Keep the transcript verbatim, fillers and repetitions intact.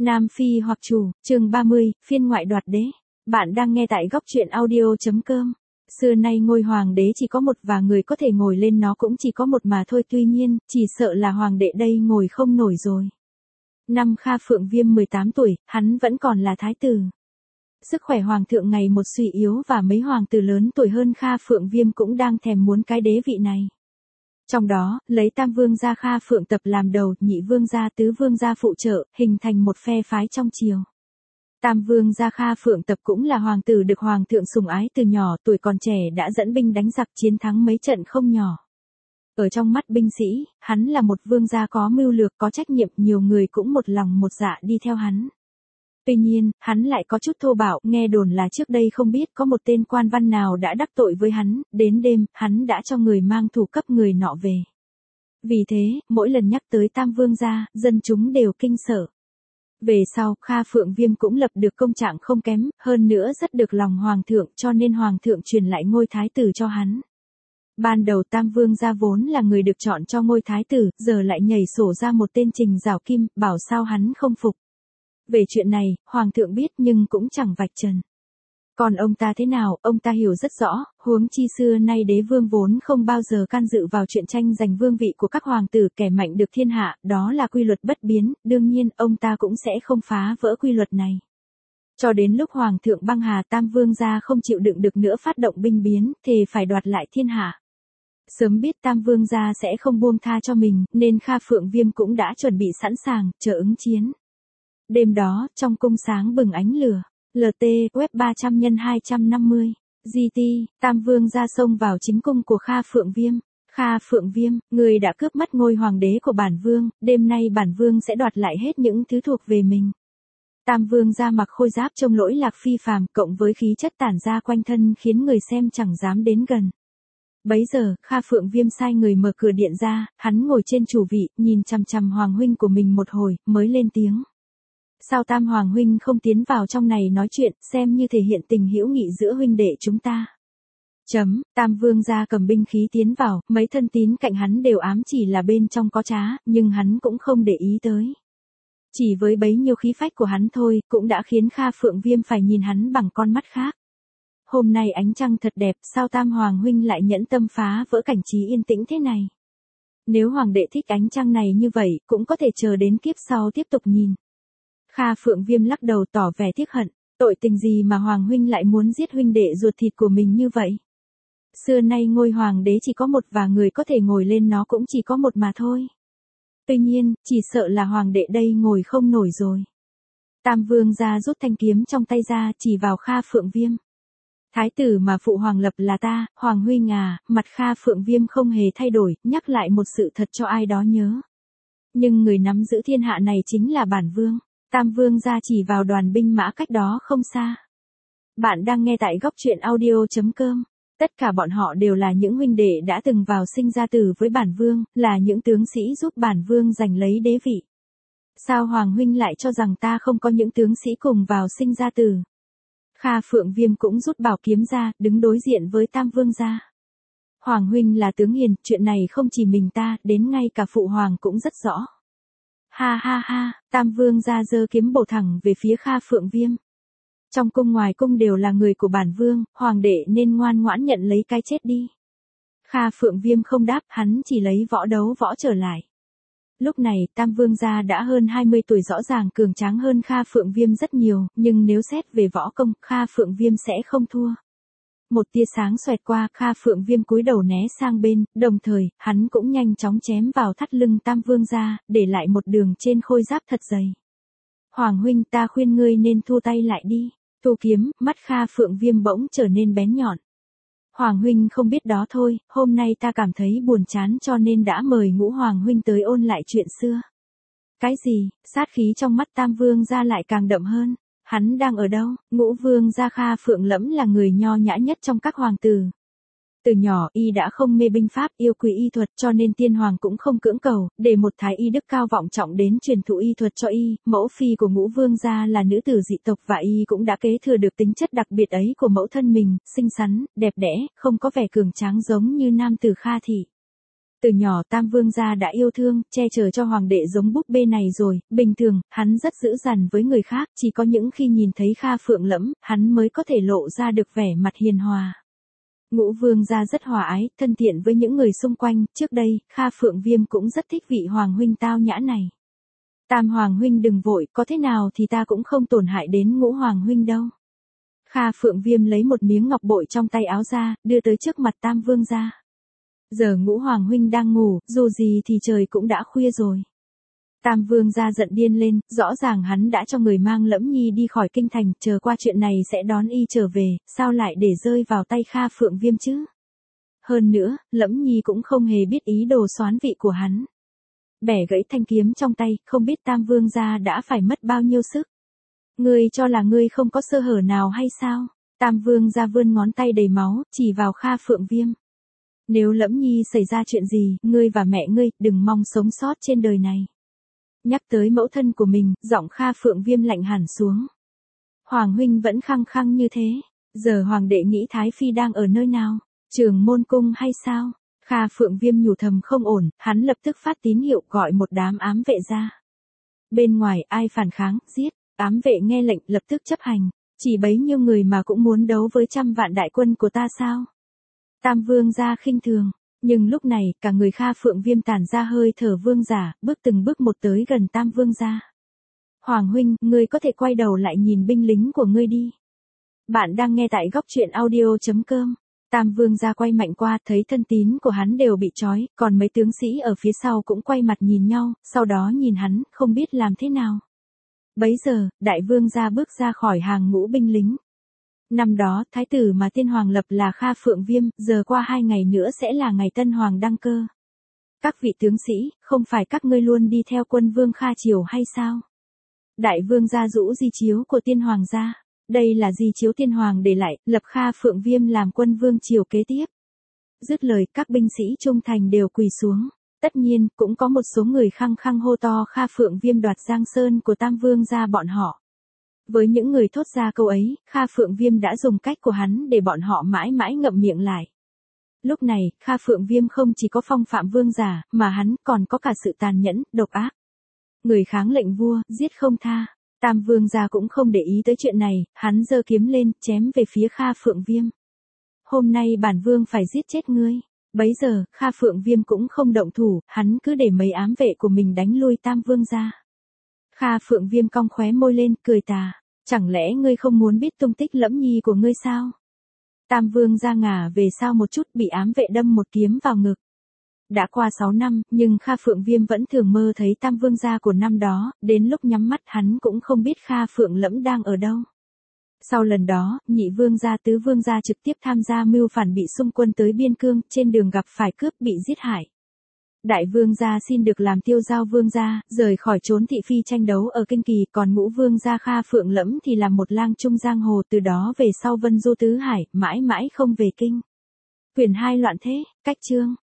Nam Phi hoặc chủ, chương ba mươi, phiên ngoại đoạt đế. Bạn đang nghe tại góc truyện audio.com. Xưa nay ngôi hoàng đế chỉ có một và người có thể ngồi lên nó cũng chỉ có một mà thôi, tuy nhiên, chỉ sợ là hoàng đệ đây ngồi không nổi rồi. Năm Kha Phượng Viêm mười tám tuổi, hắn vẫn còn là thái tử. Sức khỏe hoàng thượng ngày một suy yếu và mấy hoàng tử lớn tuổi hơn Kha Phượng Viêm cũng đang thèm muốn cái đế vị này. Trong đó, lấy Tam Vương gia Kha Phượng Tập làm đầu, Nhị Vương gia Tứ Vương gia phụ trợ, hình thành một phe phái trong triều. Tam Vương gia Kha Phượng Tập cũng là hoàng tử được hoàng thượng sủng ái từ nhỏ, tuổi còn trẻ đã dẫn binh đánh giặc chiến thắng mấy trận không nhỏ. Ở trong mắt binh sĩ, hắn là một vương gia có mưu lược, có trách nhiệm, nhiều người cũng một lòng một dạ đi theo hắn. Tuy nhiên, hắn lại có chút thô bạo, nghe đồn là trước đây không biết có một tên quan văn nào đã đắc tội với hắn, đến đêm, hắn đã cho người mang thủ cấp người nọ về. Vì thế, mỗi lần nhắc tới Tam Vương gia, dân chúng đều kinh sợ. Về sau, Kha Phượng Viêm cũng lập được công trạng không kém, hơn nữa rất được lòng hoàng thượng, cho nên hoàng thượng truyền lại ngôi thái tử cho hắn. Ban đầu Tam Vương gia vốn là người được chọn cho ngôi thái tử, giờ lại nhảy sổ ra một tên Trình Giảo Kim, bảo sao hắn không phục. Về chuyện này, hoàng thượng biết nhưng cũng chẳng vạch trần. Còn ông ta thế nào, ông ta hiểu rất rõ, huống chi xưa nay đế vương vốn không bao giờ can dự vào chuyện tranh giành vương vị của các hoàng tử, kẻ mạnh được thiên hạ, đó là quy luật bất biến, đương nhiên, ông ta cũng sẽ không phá vỡ quy luật này. Cho đến lúc hoàng thượng băng hà, Tam Vương gia không chịu đựng được nữa phát động binh biến, thề phải đoạt lại thiên hạ. Sớm biết Tam Vương gia sẽ không buông tha cho mình, nên Kha Phượng Viêm cũng đã chuẩn bị sẵn sàng, chờ ứng chiến. Đêm đó, trong cung sáng bừng ánh lửa. lờ tê, web ba trăm nhân hai trăm năm mươi. giê tê, Tam Vương gia xông vào chính cung của Kha Phượng Viêm. Kha Phượng Viêm, người đã cướp mất ngôi hoàng đế của bản vương, đêm nay bản vương sẽ đoạt lại hết những thứ thuộc về mình. Tam Vương gia mặc khôi giáp trông lỗi lạc phi phàm, cộng với khí chất tản ra quanh thân khiến người xem chẳng dám đến gần. Bấy giờ, Kha Phượng Viêm sai người mở cửa điện ra, hắn ngồi trên chủ vị, nhìn chằm chằm hoàng huynh của mình một hồi, mới lên tiếng. Sao Tam Hoàng huynh không tiến vào trong này nói chuyện, xem như thể hiện tình hữu nghị giữa huynh đệ chúng ta. Chấm, Tam Vương gia cầm binh khí tiến vào, mấy thân tín cạnh hắn đều ám chỉ là bên trong có trá, nhưng hắn cũng không để ý tới. Chỉ với bấy nhiêu khí phách của hắn thôi, cũng đã khiến Kha Phượng Viêm phải nhìn hắn bằng con mắt khác. Hôm nay ánh trăng thật đẹp, sao Tam Hoàng huynh lại nhẫn tâm phá vỡ cảnh trí yên tĩnh thế này? Nếu hoàng đệ thích ánh trăng này như vậy, cũng có thể chờ đến kiếp sau tiếp tục nhìn. Kha Phượng Viêm lắc đầu tỏ vẻ tiếc hận, tội tình gì mà hoàng huynh lại muốn giết huynh đệ ruột thịt của mình như vậy? Xưa nay ngôi hoàng đế chỉ có một và người có thể ngồi lên nó cũng chỉ có một mà thôi. Tuy nhiên, chỉ sợ là hoàng đệ đây ngồi không nổi rồi. Tam Vương gia rút thanh kiếm trong tay ra, chỉ vào Kha Phượng Viêm. Thái tử mà phụ hoàng lập là ta, hoàng huynh à, mặt Kha Phượng Viêm không hề thay đổi, nhắc lại một sự thật cho ai đó nhớ. Nhưng người nắm giữ thiên hạ này chính là bản vương. Tam Vương gia chỉ vào đoàn binh mã cách đó không xa. Bạn đang nghe tại góc truyện audio.com. Tất cả bọn họ đều là những huynh đệ đã từng vào sinh ra tử với bản vương, là những tướng sĩ giúp bản vương giành lấy đế vị. Sao hoàng huynh lại cho rằng ta không có những tướng sĩ cùng vào sinh ra tử? Kha Phượng Viêm cũng rút bảo kiếm ra, đứng đối diện với Tam Vương gia. Hoàng huynh là tướng hiền, chuyện này không chỉ mình ta, đến ngay cả phụ hoàng cũng rất rõ. Ha ha ha, Tam Vương gia giơ kiếm bổ thẳng về phía Kha Phượng Viêm. Trong cung ngoài cung đều là người của bản vương, hoàng đệ nên ngoan ngoãn nhận lấy cái chết đi. Kha Phượng Viêm không đáp, hắn chỉ lấy võ đấu võ trở lại. Lúc này, Tam Vương gia đã hơn hai mươi tuổi, rõ ràng cường tráng hơn Kha Phượng Viêm rất nhiều, nhưng nếu xét về võ công, Kha Phượng Viêm sẽ không thua. Một tia sáng xoẹt qua, Kha Phượng Viêm cúi đầu né sang bên, đồng thời, hắn cũng nhanh chóng chém vào thắt lưng Tam Vương gia, để lại một đường trên khôi giáp thật dày. Hoàng huynh, ta khuyên ngươi nên thu tay lại đi. Thu kiếm, mắt Kha Phượng Viêm bỗng trở nên bén nhọn. Hoàng huynh không biết đó thôi, hôm nay ta cảm thấy buồn chán cho nên đã mời Ngũ Hoàng huynh tới ôn lại chuyện xưa. Cái gì? Sát khí trong mắt Tam Vương gia lại càng đậm hơn. Hắn đang ở đâu? Ngũ Vương gia Kha Phượng Lẫm là người nho nhã nhất trong các hoàng tử. Từ nhỏ y đã không mê binh pháp, yêu quý y thuật, cho nên tiên hoàng cũng không cưỡng cầu, để một thái y đức cao vọng trọng đến truyền thụ y thuật cho y. Mẫu phi của Ngũ Vương gia là nữ tử dị tộc và y cũng đã kế thừa được tính chất đặc biệt ấy của mẫu thân mình, xinh xắn, đẹp đẽ, không có vẻ cường tráng giống như nam tử Kha thị. Từ nhỏ Tam Vương gia đã yêu thương, che chở cho hoàng đệ giống búp bê này rồi, bình thường, hắn rất dữ dằn với người khác, chỉ có những khi nhìn thấy Kha Phượng Lẫm, hắn mới có thể lộ ra được vẻ mặt hiền hòa. Ngũ Vương gia rất hòa ái, thân thiện với những người xung quanh, trước đây, Kha Phượng Viêm cũng rất thích vị hoàng huynh tao nhã này. Tam hoàng huynh đừng vội, có thế nào thì ta cũng không tổn hại đến Ngũ hoàng huynh đâu. Kha Phượng Viêm lấy một miếng ngọc bội trong tay áo ra, đưa tới trước mặt Tam Vương gia. Giờ Ngũ hoàng huynh đang ngủ, dù gì thì trời cũng đã khuya rồi. Tam Vương gia giận điên lên, rõ ràng hắn đã cho người mang Lẫm Nhi đi khỏi kinh thành, chờ qua chuyện này sẽ đón y trở về, sao lại để rơi vào tay Kha Phượng Viêm chứ? Hơn nữa, Lẫm Nhi cũng không hề biết ý đồ xoán vị của hắn. Bẻ gãy thanh kiếm trong tay, không biết Tam Vương gia đã phải mất bao nhiêu sức. Ngươi cho là ngươi không có sơ hở nào hay sao? Tam Vương gia vươn ngón tay đầy máu, chỉ vào Kha Phượng Viêm. Nếu Lẫm Nhi xảy ra chuyện gì, ngươi và mẹ ngươi, đừng mong sống sót trên đời này. Nhắc tới mẫu thân của mình, giọng Kha Phượng Viêm lạnh hẳn xuống. Hoàng huynh vẫn khăng khăng như thế, giờ hoàng đệ nghĩ Thái Phi đang ở nơi nào? Trường Môn Cung hay sao? Kha Phượng Viêm nhủ thầm không ổn, hắn lập tức phát tín hiệu gọi một đám ám vệ ra. Bên ngoài ai phản kháng, giết, ám vệ nghe lệnh lập tức chấp hành, chỉ bấy nhiêu người mà cũng muốn đấu với trăm vạn đại quân của ta sao? Tam Vương gia khinh thường. Nhưng lúc này, cả người Kha Phượng Viêm tản ra hơi thở vương giả, bước từng bước một tới gần Tam Vương gia. Hoàng huynh, ngươi có thể quay đầu lại nhìn binh lính của ngươi đi. Bạn đang nghe tại góc truyện audio chấm com. Tam Vương gia quay mạnh qua, thấy thân tín của hắn đều bị trói, còn mấy tướng sĩ ở phía sau cũng quay mặt nhìn nhau, sau đó nhìn hắn, không biết làm thế nào. Bấy giờ, Đại Vương gia bước ra khỏi hàng ngũ binh lính. Năm đó, thái tử mà tiên hoàng lập là Kha Phượng Viêm, giờ qua hai ngày nữa sẽ là ngày tân hoàng đăng cơ. Các vị tướng sĩ, không phải các ngươi luôn đi theo quân vương Kha Triều hay sao? Đại Vương gia rũ di chiếu của tiên hoàng ra. Đây là di chiếu tiên hoàng để lại, lập Kha Phượng Viêm làm quân vương triều kế tiếp. Dứt lời, các binh sĩ trung thành đều quỳ xuống. Tất nhiên, cũng có một số người khăng khăng hô to Kha Phượng Viêm đoạt Giang Sơn của Tam Vương gia bọn họ. Với những người thốt ra câu ấy, Kha Phượng Viêm đã dùng cách của hắn để bọn họ mãi mãi ngậm miệng lại. Lúc này, Kha Phượng Viêm không chỉ có phong phạm vương giả, mà hắn còn có cả sự tàn nhẫn, độc ác. Người kháng lệnh vua, giết không tha. Tam Vương gia cũng không để ý tới chuyện này, hắn giơ kiếm lên, chém về phía Kha Phượng Viêm. Hôm nay bản vương phải giết chết ngươi. Bấy giờ, Kha Phượng Viêm cũng không động thủ, hắn cứ để mấy ám vệ của mình đánh lui Tam Vương gia. Kha Phượng Viêm cong khóe môi lên, cười tà. Chẳng lẽ ngươi không muốn biết tung tích Lẫm Nhi của ngươi sao? Tam Vương gia ngả về sau một chút, bị ám vệ đâm một kiếm vào ngực. Đã qua sáu năm, nhưng Kha Phượng Viêm vẫn thường mơ thấy Tam Vương gia của năm đó, đến lúc nhắm mắt hắn cũng không biết Kha Phượng Lẫm đang ở đâu. Sau lần đó, Nhị Vương gia Tứ Vương gia trực tiếp tham gia mưu phản, bị xung quân tới biên cương, trên đường gặp phải cướp, bị giết hại. Đại Vương gia xin được làm tiêu giao vương gia, rời khỏi trốn thị phi tranh đấu ở kinh kỳ, còn Ngũ Vương gia Kha Phượng Lẫm thì làm một lang trung giang hồ, từ đó về sau vân du tứ hải, mãi mãi không về kinh. Quyển hai loạn thế, cách chương.